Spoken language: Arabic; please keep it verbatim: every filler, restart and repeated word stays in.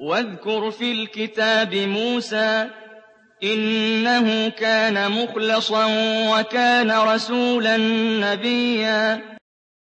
وَاذْكُرْ فِي الْكِتَابِ مُوسَىٰ ۚ إِنَّهُ كَانَ مُخْلَصًا وَكَانَ رَسُولًا نَّبِيًّا